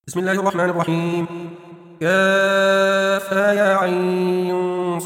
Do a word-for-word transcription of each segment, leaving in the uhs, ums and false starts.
بسم الله الرحمن الرحيم. كافها يا عين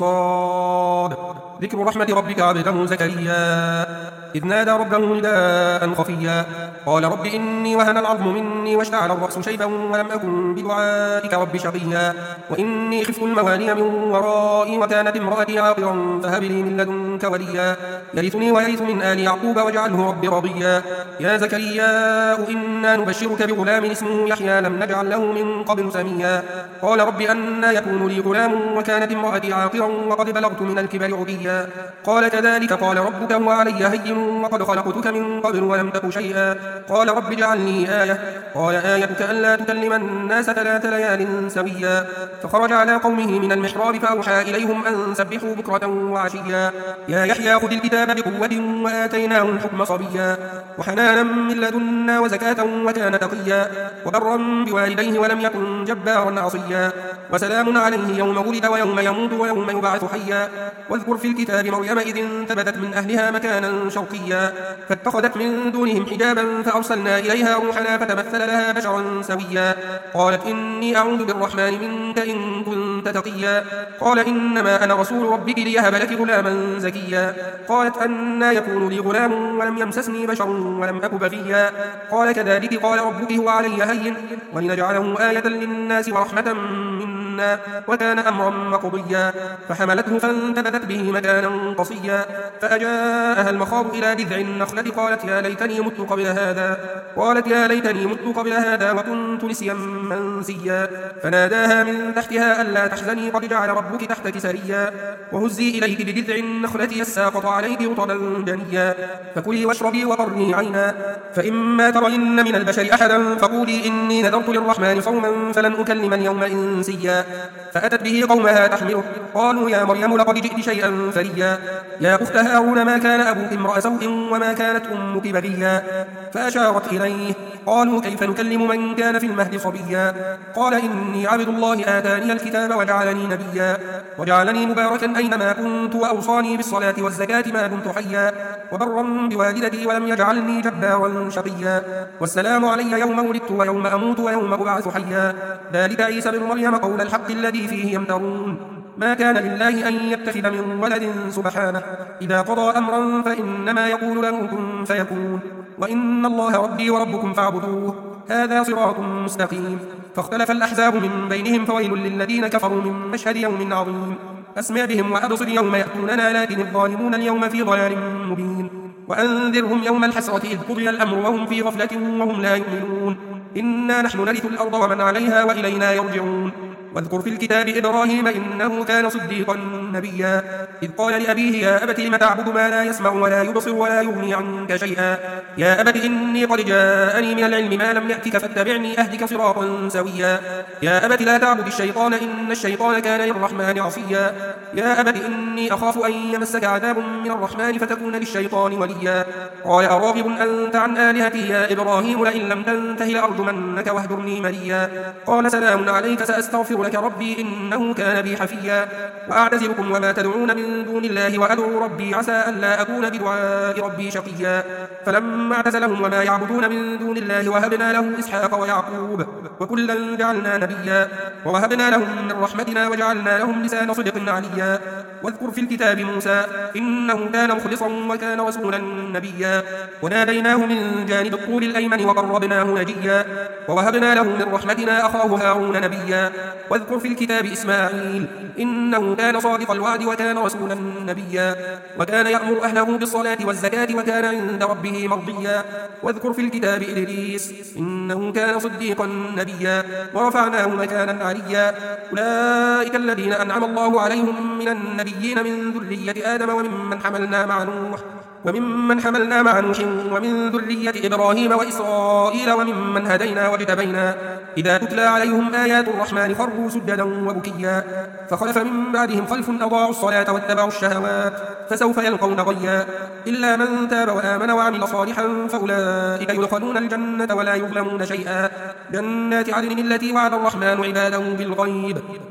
صاد. ذكر رحمة ربك عبده زكريا إذ نادى ربه نداء خفيا قال رب إني وهن العظم مني واشتعل الرأس شيبا ولم أكن بدعائك رب شقيا وإني خفت الموالي من ورائي وكانت امرأتي عاقرا فهب لي من لدنك وليا يرثني ويرث من آل يعقوب واجعله رب رضيا يا زكريا إنا نبشرك بغلام اسمه يحيى لم نجعل له من قبل سميا قال رب أنى يكون لي غلام وكانت امرأتي عاقرا وقد بلغت من الكبر عتيا قال كذلك قال ربك هو علي هين وقد خلقتك من قبل ولم تك شيئا قال رب اجعل لي آية قال آيتك ألا تكلم الناس ثلاث ليال سويا فخرج على قومه من المحراب فأوحى إليهم أن سبحوا بكرة وعشيا يا يحيى خذ الكتاب بقوة وآتيناه الحكم صبيا وحنانا من لدنا وزكاة وكان تقيا وبرا بوالديه ولم يكن جبارا عصيا وسلام عليه يوم ولد ويوم يموت ويوم يبعث حيا واذكر في الكتاب مريم إذ انتبذت من أهلها مكانا شرقيا فاتخذت من دونهم حجابا فأرسلنا إليها روحنا فتمثل لها بشرا سويا قالت إني أعوذ بالرحمن منك إن كنت تقيا قال إنما أنا رسول ربك ليهب لك غلاما زكيا قالت أنى يكون لي غلام ولم يمسسني بشر ولم أك بغيا قال كذلك قال ربك هو علي هين ولنجعله آية للناس ورحمة منا وكان أمرا مقضيا فحملته فانتبذت به مكانا قصيا فأجاءها المخاض إلى جذع النخلة قالت يا ليتني مت قبل هذا قالت يا ليتني مت قبل هذا وكنت نسيا منسيا فناداها من تحتها ألا تحزني قد جعل ربك تحتك سريا وهزي إليك بجذع النخلة يساقط عليك رطبا جنيا فكلي واشربي وقرني عينا فإما ترين من البشر أحدا فقولي إني نذرت للرحمن صوما فلن أكلم اليوم إنسيا فأتت به قومها تحمله قالوا يا مريم لقد جئت شيئا فريا يا أخت هارون ما كان أبوك امرأ سوء وما كانت أمك بغيا فأشارت إليه قالوا كيف نكلم من كان في المهد صبيا قال إني عبد الله آتاني الكتاب وجعلني نبيا وجعلني مباركا أينما كنت وأوصاني بالصلاة والزكاة ما دمت حيا وبرا بوالدتي ولم يجعلني جبارا شقيا والسلام علي يوم ولدت ويوم أموت ويوم أبعث حيا ذلك عيسى بن مريم قول الحق الذي فيه يمترون ما كان لله أن يتخذ من ولد سبحانه إذا قضى أمرا فإنما يقول له كن فيكون وإن الله ربي وربكم فاعبدوه هذا صراط مستقيم فاختلف الأحزاب من بينهم فويل للذين كفروا من مشهد يوم عظيم أسمع بهم وأبصر يوم يأتوننا لكن الظالمون اليوم في ضلال مبين وأنذرهم يوم الحسرة إذ قضي الأمر وهم في غفلة وهم لا يؤمنون إنا نحن نرث الأرض ومن عليها وإلينا يرجعون واذكر في الكتاب إبراهيم إنه كان صديقا نبيا إذ قال لأبيه يا أبت لم تعبد ما لا يسمع ولا يبصر ولا يغني عنك شيئا يا أبت إني قد جاءني من العلم ما لم يأتك فاتبعني أهدك صراطا سويا يا أبت لا تعبد الشيطان إن الشيطان كان للرحمن عصيا يا أبت إني أخاف أن يمسك عذاب من الرحمن فتكون للشيطان وليا قال أراغب أنت عن آلهتي يا إبراهيم لئن لم تنته لأرجمنك واهجرني مليا قال سلام عليك سأستغفر لك ربي إنه كان بي حفيا وأعتزلكم وما تدعون من دون الله وأدعو ربي عسى ألا أكون بدعاء ربي شقيا فلما اعتزلهم وما يعبدون من دون الله وهبنا له إسحاق ويعقوب وكلا جعلنا نبيا ووهبنا لهم من رحمتنا وجعلنا لهم لسان صدق عليا واذكر في الكتاب موسى إنه كان مخلصا وكان رسولا نبيا وناديناه من جانب الطور الأيمن وقربناه نجيا ووهبنا له من رحمتنا أخاه هارون نبيا واذكر في الكتاب إسماعيل إنه كان صادق الوعد وكان رسولا نبيا وكان يأمر أهله بالصلاة والزكاة وكان عند ربه مرضيا واذكر في الكتاب إدريس إنه كان صديقا نبيا ورفعناه مكانا عليا أولئك الذين أنعم الله عليهم من النبيين من ذرية آدم وممن حملنا مع نوح وممن حملنا مع نوح ومن ذرية إبراهيم وإسرائيل وممن هدينا واجتبينا إذا تتلى عليهم آيات الرحمن خروا سجدا وبكيا فخلف من بعدهم خلف أضاعوا الصلاة واتبعوا الشهوات فسوف يلقون غيا إلا من تاب وآمن وعمل صالحا فأولئك يدخلون الجنة ولا يظلمون شيئا جنات عدن التي وعد الرحمن عباده بالغيب إنه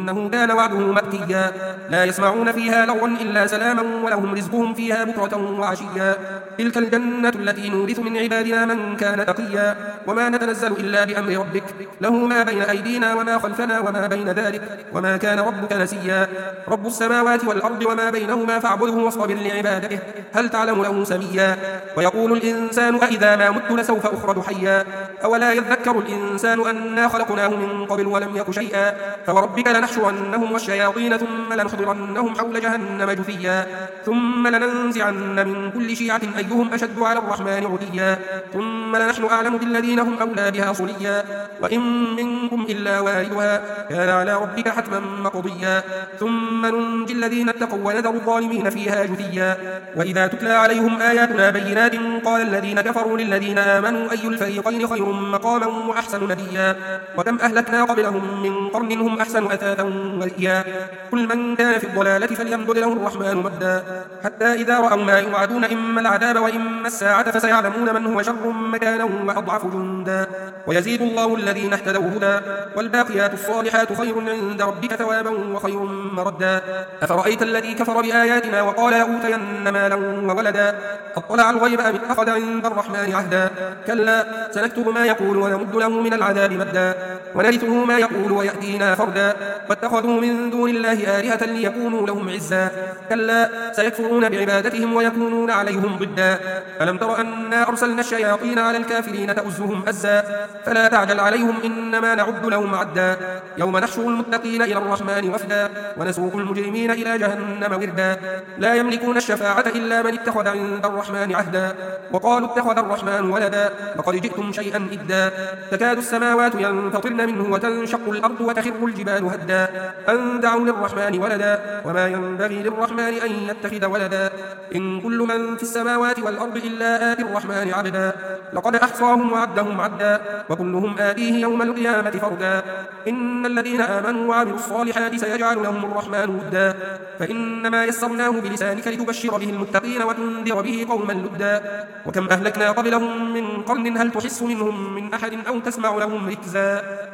إنه كان وعده مأتيا لا يسمعون فيها لغوا إلا سلاما ولهم رزقهم فيها بكرة وعشيا تلك الجنة التي نورث من عبادنا من كان تقيا وما نتنزل إلا بأمر ربك له ما بين أيدينا وما خلفنا وما بين ذلك وما كان ربك نسيا رب السماوات والأرض وما بينهما فاعبده واصطبر لعبادته هل تعلم له سميا ويقول الإنسان أإذا ما مت لسوف أخرج حيا أولا يذكر الإنسان أنا خلقناه من قبل ولم يك شيئا فوربك لنحشرنهم والشياطين ثم لنحضرنهم حول جهنم جثيا ثم لننزعن من كل شيعة أيهم أشد على الرحمن عتيا ثم لنحن أعلم بالذين هم أولى بها صليا وإن منكم إلا واردها كان على ربك حتما مقضيا ثم ننجي الذين اتقوا ونذر الظالمين فيها جثيا وإذا تتلى عليهم آياتنا بينات قال الذين كفروا للذين آمنوا أي الفريقين خير مقاما وأحسن نديا وكم أهلكنا قبلهم من قرن هم أحسن أثاثا ورئيا كل من كان في الضلالة فليمدد له الرحمن مدا حتى إذا رأوا ما يوعدون إما العذاب وإما الساعة فسيعلمون من هو شر مكانا وأضعف جندا ويزيد الله الذين اهتدوا هدى والباقيات الصالحات خير عند ربك ثوابا وخير مردا أفرأيت الذي كفر بآياتنا وقال لأوتين مالا وولدا أطلع الغيب أم اتخذ عند الرحمن عهدا كلا سنكتب ما يقول ونمد له من العذاب مدا ونرثه ما يقول ويأتينا فردا واتخذوا من دون الله آلهة ليكونوا لهم عزا كلا سيكفرون بعبادتهم ويكونون عليهم ضدا ألم تر أنا أرسلنا الشياطين على الكافرين تؤزهم أزا فلا تعجل عليهم إنما نعد لهم عدا يوم نحشر المتقين إلى الرحمن وفدا ونسوق المجرمين إلى جهنم وردا لا يملكون الشفاعة إلا من اتخذ عند الرحمن عهدا وقالوا اتخذ الرحمن ولدا لقد جئتم شيئا إدا تكاد السماوات ينفطرن منه وتنشق الأرض وتخر الجبال هدا أن دعوا للرحمن ولدا وما ينبغي للرحمن أن يتخذ ولدا إن كل من في السماوات والأرض إلا آتي الرحمن عبدا لقد أحصاهم وعدهم عدا وكلهم آتيه يوم القيامة فردا إن الذين آمنوا وعملوا الصالحات سيجعل لهم الرحمن ودا فإنما يسرناه بلسانك لتبشر به المتقين وتنذر به قوما لدا وكم أهلكنا قبلهم من قرن هل تحس منهم من أحد أو تسمع لهم ركزا